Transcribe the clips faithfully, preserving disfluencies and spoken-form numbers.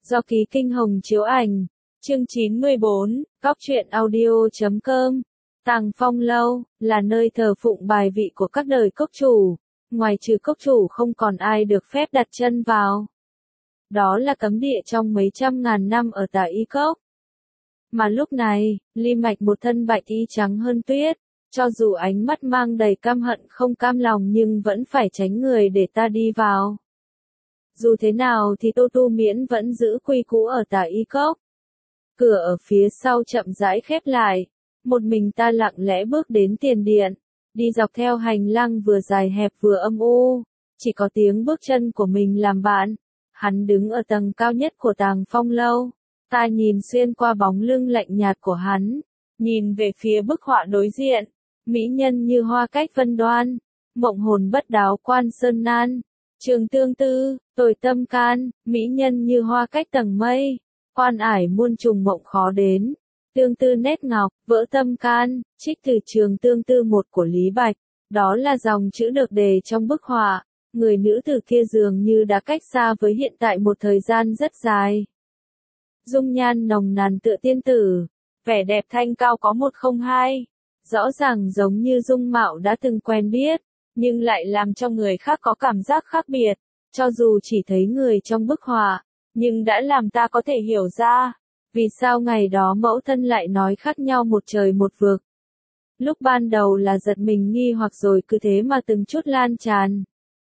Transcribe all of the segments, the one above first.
Do Ký Kinh Hồng chiếu ảnh. Chương chín mươi bốn, Góc truyện audio chấm com. Tàng Phong Lâu, là nơi thờ phụng bài vị của các đời cốc chủ. Ngoài trừ cốc chủ không còn ai được phép đặt chân vào. Đó là cấm địa trong mấy trăm ngàn năm ở Tà Y Cốc. Mà lúc này, Ly Mạch một thân bạch y trắng hơn tuyết. Cho dù ánh mắt mang đầy căm hận không cam lòng nhưng vẫn phải tránh người để ta đi vào. Dù thế nào thì Tô Tu Miễn vẫn giữ quy củ ở Tà Y Cốc. Cửa ở phía sau chậm rãi khép lại. Một mình ta lặng lẽ bước đến tiền điện. Đi dọc theo hành lang vừa dài hẹp vừa âm u. Chỉ có tiếng bước chân của mình làm bạn. Hắn đứng ở tầng cao nhất của Tàng Phong Lâu. Ta nhìn xuyên qua bóng lưng lạnh nhạt của hắn. Nhìn về phía bức họa đối diện. Mỹ nhân như hoa cách vân đoan. Mộng hồn bất đáo quan sơn nan. Trường tương tư, tồi tâm can, mỹ nhân như hoa cách tầng mây. Quan ải muôn trùng mộng khó đến. Tương tư nét ngọc, vỡ tâm can, trích từ trường tương tư một của Lý Bạch. Đó là dòng chữ được đề trong bức họa. Người nữ tử kia dường như đã cách xa với hiện tại một thời gian rất dài. Dung nhan nồng nàn tựa tiên tử. Vẻ đẹp thanh cao có một không hai. Rõ ràng giống như dung mạo đã từng quen biết. Nhưng lại làm cho người khác có cảm giác khác biệt. Cho dù chỉ thấy người trong bức họa. Nhưng đã làm ta có thể hiểu ra. Vì sao ngày đó mẫu thân lại nói khác nhau một trời một vực. Lúc ban đầu là giật mình nghi hoặc rồi cứ thế mà từng chút lan tràn.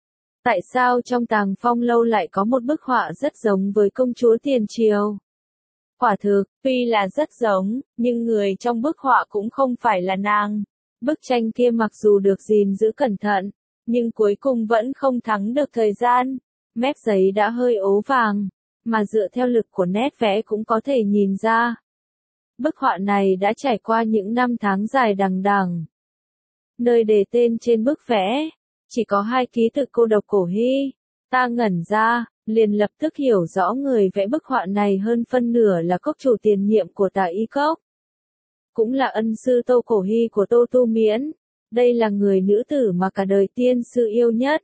Tại sao trong Tàng Phong Lâu lại có một bức họa rất giống với công chúa tiền triều? Quả thực, tuy là rất giống, nhưng người trong bức họa cũng không phải là nàng. Bức tranh kia mặc dù được gìn giữ cẩn thận, nhưng cuối cùng vẫn không thắng được thời gian. Mép giấy đã hơi ố vàng, mà dựa theo lực của nét vẽ cũng có thể nhìn ra. Bức họa này đã trải qua những năm tháng dài đằng đẵng. Nơi đề tên trên bức vẽ, chỉ có hai ký tự cô độc cổ hy. Ta ngẩn ra, liền lập tức hiểu rõ người vẽ bức họa này hơn phân nửa là cốc chủ tiền nhiệm của Tà Y Cốc. Cũng là ân sư Tô Cổ Hy của Tô Tu Miễn. Đây là người nữ tử mà cả đời tiên sư yêu nhất.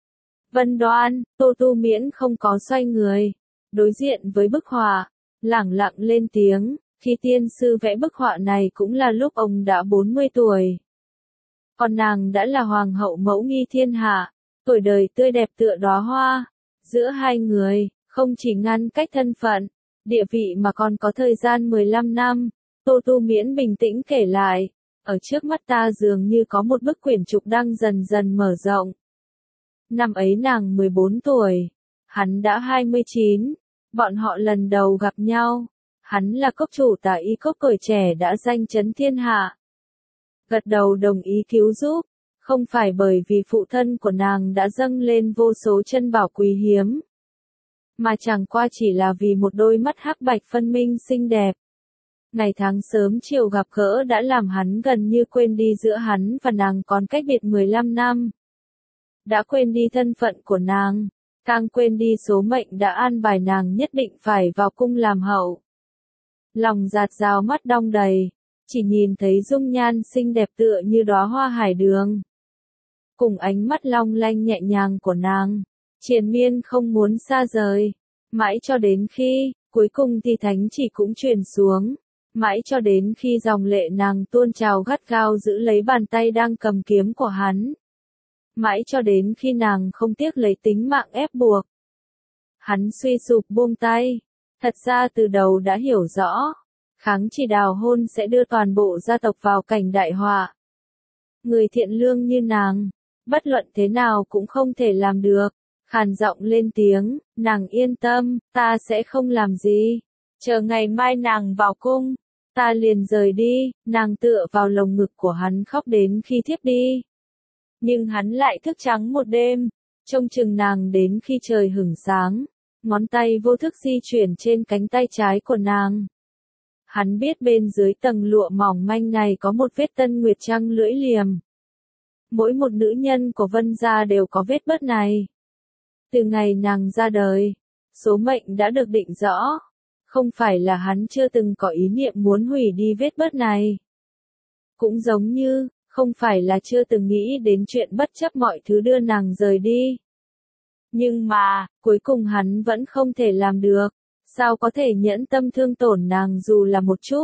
Vân đoan, Tô Tu Miễn không có xoay người. Đối diện với bức họa, lẳng lặng lên tiếng, khi tiên sư vẽ bức họa này cũng là lúc ông đã bốn mươi tuổi. Còn nàng đã là hoàng hậu mẫu nghi thiên hạ, tuổi đời tươi đẹp tựa đóa hoa. Giữa hai người, không chỉ ngăn cách thân phận, địa vị mà còn có thời gian mười lăm năm. Tô Tu Miễn bình tĩnh kể lại, ở trước mắt ta dường như có một bức quyển trục đang dần dần mở rộng. Năm ấy nàng mười bốn tuổi, hắn đã hai mươi chín, bọn họ lần đầu gặp nhau, hắn là cốc chủ Tà Y Cốc tuổi trẻ đã danh chấn thiên hạ. Gật đầu đồng ý cứu giúp, không phải bởi vì phụ thân của nàng đã dâng lên vô số chân bảo quý hiếm, mà chẳng qua chỉ là vì một đôi mắt hắc bạch phân minh xinh đẹp. Ngày tháng sớm chiều gặp gỡ đã làm hắn gần như quên đi giữa hắn và nàng còn cách biệt mười lăm năm. Đã quên đi thân phận của nàng, càng quên đi số mệnh đã an bài nàng nhất định phải vào cung làm hậu. Lòng dạt dào mắt đong đầy, chỉ nhìn thấy dung nhan xinh đẹp tựa như đóa hoa hải đường. Cùng ánh mắt long lanh nhẹ nhàng của nàng, triền miên không muốn xa rời, mãi cho đến khi, cuối cùng thì thánh chỉ cũng truyền xuống. Mãi cho đến khi dòng lệ nàng tuôn trào gắt gao giữ lấy bàn tay đang cầm kiếm của hắn. Mãi cho đến khi nàng không tiếc lấy tính mạng ép buộc. Hắn suy sụp buông tay. Thật ra từ đầu đã hiểu rõ. Kháng chỉ đào hôn sẽ đưa toàn bộ gia tộc vào cảnh đại họa. Người thiện lương như nàng, bất luận thế nào cũng không thể làm được. Khàn giọng lên tiếng, nàng yên tâm, ta sẽ không làm gì. Chờ ngày mai nàng vào cung, ta liền rời đi. Nàng tựa vào lồng ngực của hắn khóc đến khi thiếp đi. Nhưng hắn lại thức trắng một đêm, trông chừng nàng đến khi trời hửng sáng. Ngón tay vô thức di chuyển trên cánh tay trái của nàng. Hắn biết bên dưới tầng lụa mỏng manh này có một vết tân nguyệt trăng lưỡi liềm. Mỗi một nữ nhân của Vân gia đều có vết bớt này. Từ ngày nàng ra đời, số mệnh đã được định rõ. Không phải là hắn chưa từng có ý niệm muốn hủy đi vết bớt này. Cũng giống như, không phải là chưa từng nghĩ đến chuyện bất chấp mọi thứ đưa nàng rời đi. Nhưng mà, cuối cùng hắn vẫn không thể làm được. Sao có thể nhẫn tâm thương tổn nàng dù là một chút?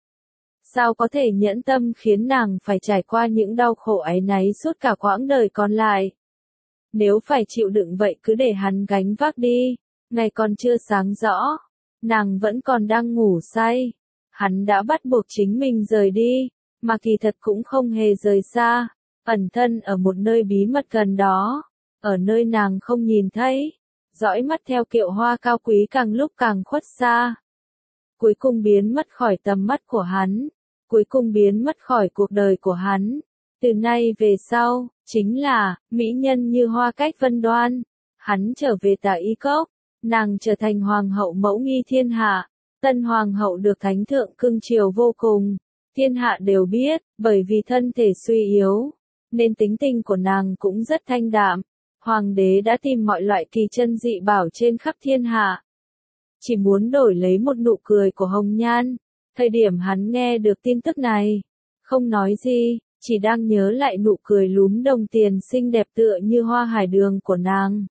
Sao có thể nhẫn tâm khiến nàng phải trải qua những đau khổ áy náy suốt cả quãng đời còn lại? Nếu phải chịu đựng vậy cứ để hắn gánh vác đi, ngày còn chưa sáng rõ, nàng vẫn còn đang ngủ say. Hắn đã bắt buộc chính mình rời đi, mà kỳ thật cũng không hề rời xa, ẩn thân ở một nơi bí mật gần đó, ở nơi nàng không nhìn thấy, dõi mắt theo kiệu hoa cao quý càng lúc càng khuất xa. Cuối cùng biến mất khỏi tầm mắt của hắn, cuối cùng biến mất khỏi cuộc đời của hắn. Từ nay về sau, chính là, mỹ nhân như Hoa Cách Vân Đoan. Hắn trở về Tà Y Cốc, nàng trở thành hoàng hậu mẫu nghi thiên hạ. Tân hoàng hậu được thánh thượng cưng chiều vô cùng. Thiên hạ đều biết, bởi vì thân thể suy yếu, nên tính tình của nàng cũng rất thanh đạm. Hoàng đế đã tìm mọi loại kỳ chân dị bảo trên khắp thiên hạ, chỉ muốn đổi lấy một nụ cười của Hồng Nhan. Thời điểm hắn nghe được tin tức này, không nói gì, chỉ đang nhớ lại nụ cười lúm đồng tiền xinh đẹp tựa như hoa hải đường của nàng.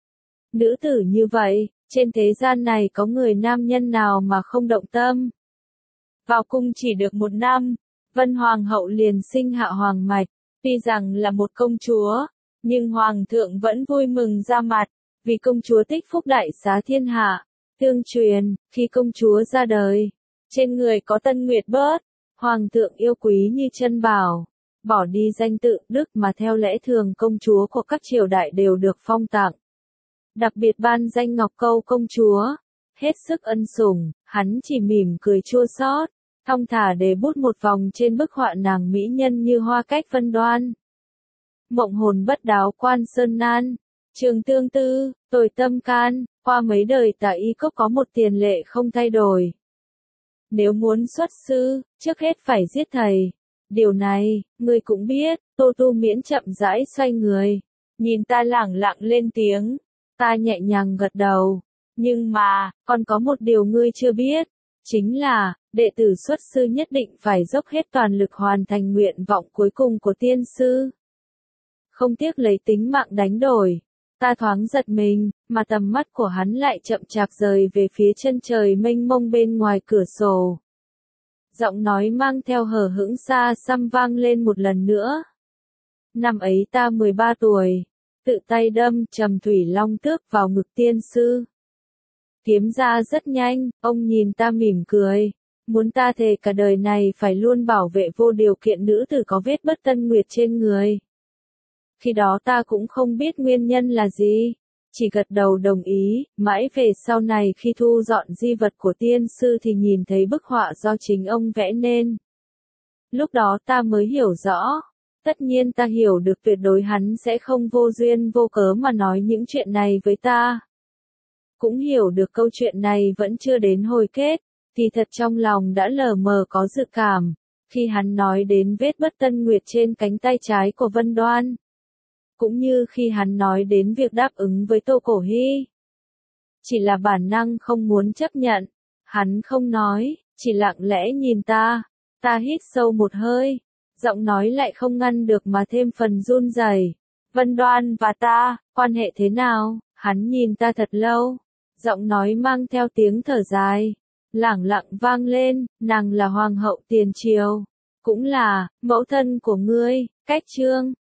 Nữ tử như vậy, trên thế gian này có người nam nhân nào mà không động tâm? Vào cung chỉ được một năm, Vân Hoàng hậu liền sinh hạ hoàng mạch, tuy rằng là một công chúa, nhưng Hoàng thượng vẫn vui mừng ra mặt, vì công chúa tích phúc đại xá thiên hạ. Tương truyền, khi công chúa ra đời, trên người có tân nguyệt bớt, Hoàng thượng yêu quý như chân bảo, bỏ đi danh tự Đức mà theo lẽ thường công chúa của các triều đại đều được phong tặng. Đặc biệt ban danh Ngọc Câu công chúa, hết sức ân sủng, hắn chỉ mỉm cười chua xót, thong thả để bút một vòng trên bức họa nàng mỹ nhân như Hoa Cách Vân Đoan. Mộng hồn bất đáo quan sơn nan, trường tương tư, tồi tâm can, qua mấy đời Tà Y Cốc có một tiền lệ không thay đổi. Nếu muốn xuất sư, trước hết phải giết thầy. Điều này, ngươi cũng biết. Tô Tu Miễn chậm rãi xoay người, nhìn ta lẳng lặng lên tiếng. Ta nhẹ nhàng gật đầu. Nhưng mà, còn có một điều ngươi chưa biết. Chính là, đệ tử xuất sư nhất định phải dốc hết toàn lực hoàn thành nguyện vọng cuối cùng của tiên sư. Không tiếc lấy tính mạng đánh đổi. Ta thoáng giật mình, mà tầm mắt của hắn lại chậm chạp rời về phía chân trời mênh mông bên ngoài cửa sổ. Giọng nói mang theo hờ hững xa xăm vang lên một lần nữa. Năm ấy ta mười ba tuổi, tự tay đâm Trầm Thủy Long Tước vào ngực tiên sư. Kiếm ra rất nhanh, ông nhìn ta mỉm cười, muốn ta thề cả đời này phải luôn bảo vệ vô điều kiện nữ tử có vết bất tân nguyệt trên người. Khi đó ta cũng không biết nguyên nhân là gì, chỉ gật đầu đồng ý. Mãi về sau này khi thu dọn di vật của tiên sư thì nhìn thấy bức họa do chính ông vẽ nên. Lúc đó ta mới hiểu rõ, tất nhiên ta hiểu được tuyệt đối hắn sẽ không vô duyên vô cớ mà nói những chuyện này với ta. Cũng hiểu được câu chuyện này vẫn chưa đến hồi kết, thì thật trong lòng đã lờ mờ có dự cảm, khi hắn nói đến vết bất tân nguyệt trên cánh tay trái của Vân Đoan. Cũng như khi hắn nói đến việc đáp ứng với Tô Cổ Hy. Chỉ là bản năng không muốn chấp nhận, hắn không nói, chỉ lặng lẽ nhìn ta. Ta hít sâu một hơi, giọng nói lại không ngăn được mà thêm phần run rẩy. Vân Đoan và ta, quan hệ thế nào? Hắn nhìn ta thật lâu, giọng nói mang theo tiếng thở dài, lẳng lặng vang lên. Nàng là hoàng hậu tiền triều, cũng là mẫu thân của ngươi, Cách Trương.